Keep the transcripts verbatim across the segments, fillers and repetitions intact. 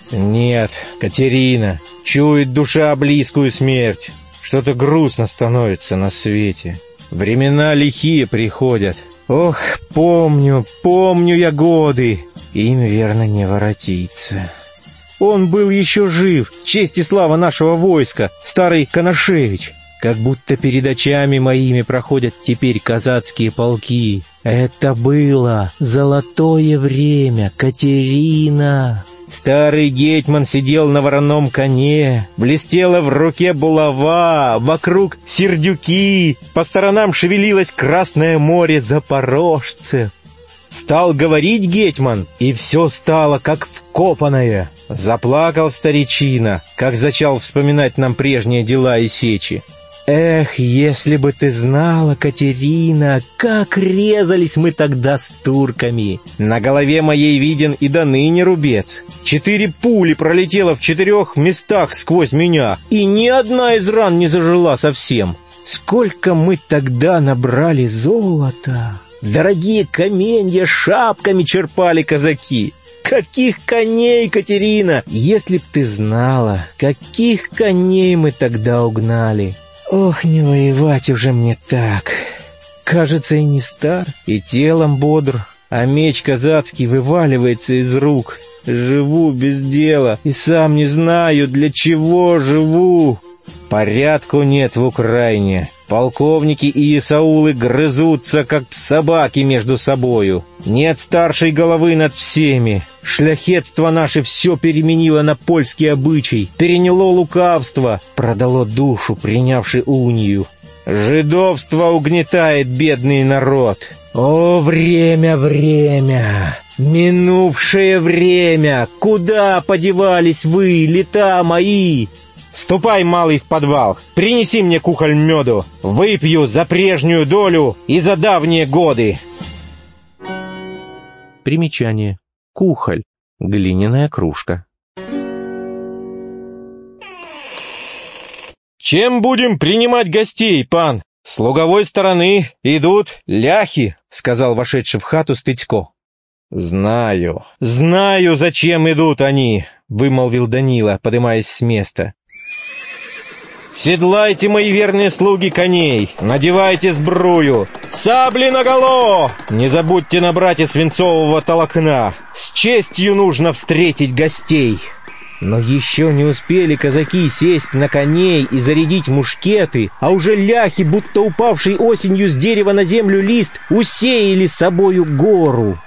Нет, Катерина, чует душа близкую смерть. Что-то грустно становится на свете. Времена лихие приходят. Ох, помню, помню я годы. Им, верно, не воротиться. Он был еще жив, честь и слава нашего войска, старый Коношевич. Как будто перед очами моими проходят теперь казацкие полки. Это было золотое время, Катерина. Старый гетьман сидел на вороном коне, блестела в руке булава, вокруг сердюки, по сторонам шевелилось Красное море запорожцев. Стал говорить гетьман, и все стало как вкопанное. Заплакал старичина, как зачал вспоминать нам прежние дела и сечи. Эх, если бы ты знала, Катерина, как резались мы тогда с турками. На голове моей виден и до ныне рубец. Четыре пули пролетело в четырех местах сквозь меня, и ни одна из ран не зажила совсем. Сколько мы тогда набрали золота! Дорогие каменья шапками черпали казаки. Каких коней, Катерина! Если б ты знала, каких коней мы тогда угнали! Ох, не воевать уже мне так. Кажется, и не стар, и телом бодр, а меч казацкий вываливается из рук. Живу без дела, и сам не знаю, для чего живу. Порядку нет в Украине. Полковники и исаулы грызутся, как собаки между собою. Нет старшей головы над всеми. Шляхетство наше все переменило на польский обычай, переняло лукавство, продало душу, принявши унию. Жидовство угнетает бедный народ. О, время, время! Минувшее время! Куда подевались вы, лета мои? Ступай, малый, в подвал, принеси мне кухоль меду, выпью за прежнюю долю и за давние годы. Примечание. Кухоль. Глиняная кружка. Чем будем принимать гостей, пан? С луговой стороны идут ляхи, сказал вошедший в хату Стыцко. Знаю, знаю, зачем идут они, вымолвил Данила, подымаясь с места. «Седлайте, мои верные слуги, коней, надевайте сбрую, сабли наголо! Не забудьте набрать и свинцового толокна, с честью нужно встретить гостей!» Но еще не успели казаки сесть на коней и зарядить мушкеты, а уже ляхи, будто упавший осенью с дерева на землю лист, усеяли собою гору.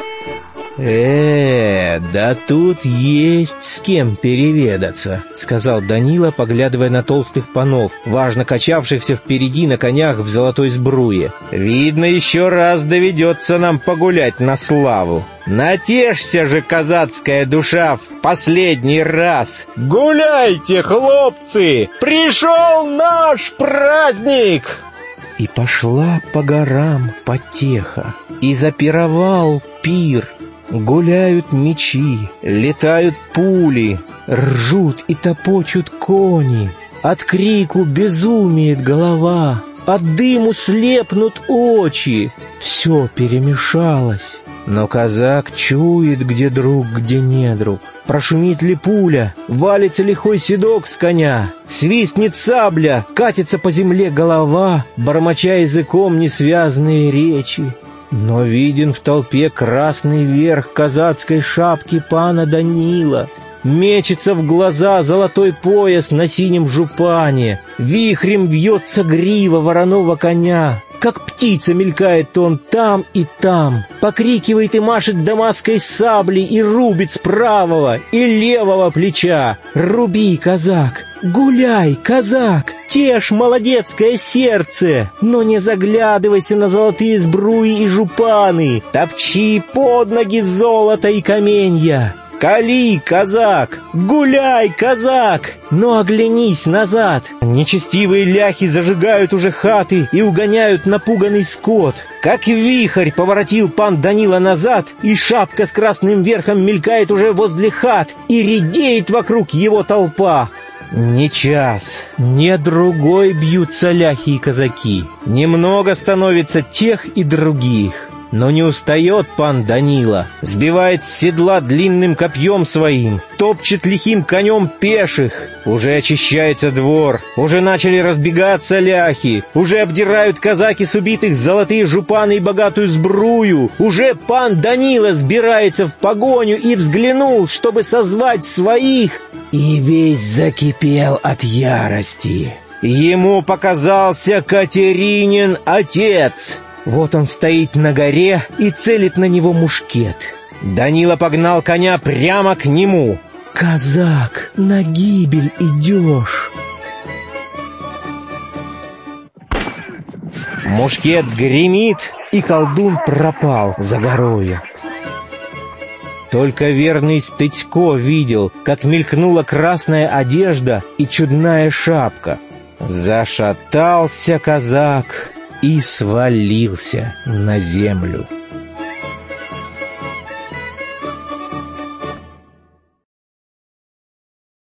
«Э, да тут есть с кем переведаться», — сказал Данила, поглядывая на толстых панов, важно качавшихся впереди на конях в золотой сбруе. «Видно, еще раз доведется нам погулять на славу. Натешься же, казацкая душа, в последний раз! Гуляйте, хлопцы! Пришел наш праздник!» И пошла по горам потеха, и запировал пир. Гуляют мечи, летают пули, ржут и топочут кони. От крику безумеет голова, от дыму слепнут очи. Все перемешалось, но казак чует, где друг, где недруг. Прошумит ли пуля, валится лихой седок с коня, свистнет сабля, катится по земле голова, бормоча языком несвязные речи. Но виден в толпе красный верх казацкой шапки пана Данила. Мечется в глаза золотой пояс на синем жупане. Вихрем вьется грива вороного коня. Как птица мелькает он там и там. Покрикивает и машет дамасской саблей и рубит с правого и левого плеча. «Руби, казак! Гуляй, казак! Тешь молодецкое сердце! Но не заглядывайся на золотые сбруи и жупаны! Топчи под ноги золото и каменья! Кали, казак! Гуляй, казак! Но оглянись назад! Нечестивые ляхи зажигают уже хаты и угоняют напуганный скот. Как вихрь поворотил пан Данила назад, и шапка с красным верхом мелькает уже возле хат, и редеет вокруг его толпа. Не час, не другой бьются ляхи и казаки. Немного становится тех и других. Но не устает пан Данила, сбивает с седла длинным копьем своим, топчет лихим конем пеших. Уже очищается двор, уже начали разбегаться ляхи, уже обдирают казаки с убитых золотые жупаны и богатую сбрую, уже пан Данила сбирается в погоню и взглянул, чтобы созвать своих, и весь закипел от ярости. Ему показался Катеринин отец. Вот он стоит на горе и целит на него мушкет. Данила погнал коня прямо к нему. «Казак, на гибель идешь!» Мушкет гремит, и колдун пропал за горою. Только верный Стытько видел, как мелькнула красная одежда и чудная шапка. Зашатался казак и свалился на землю.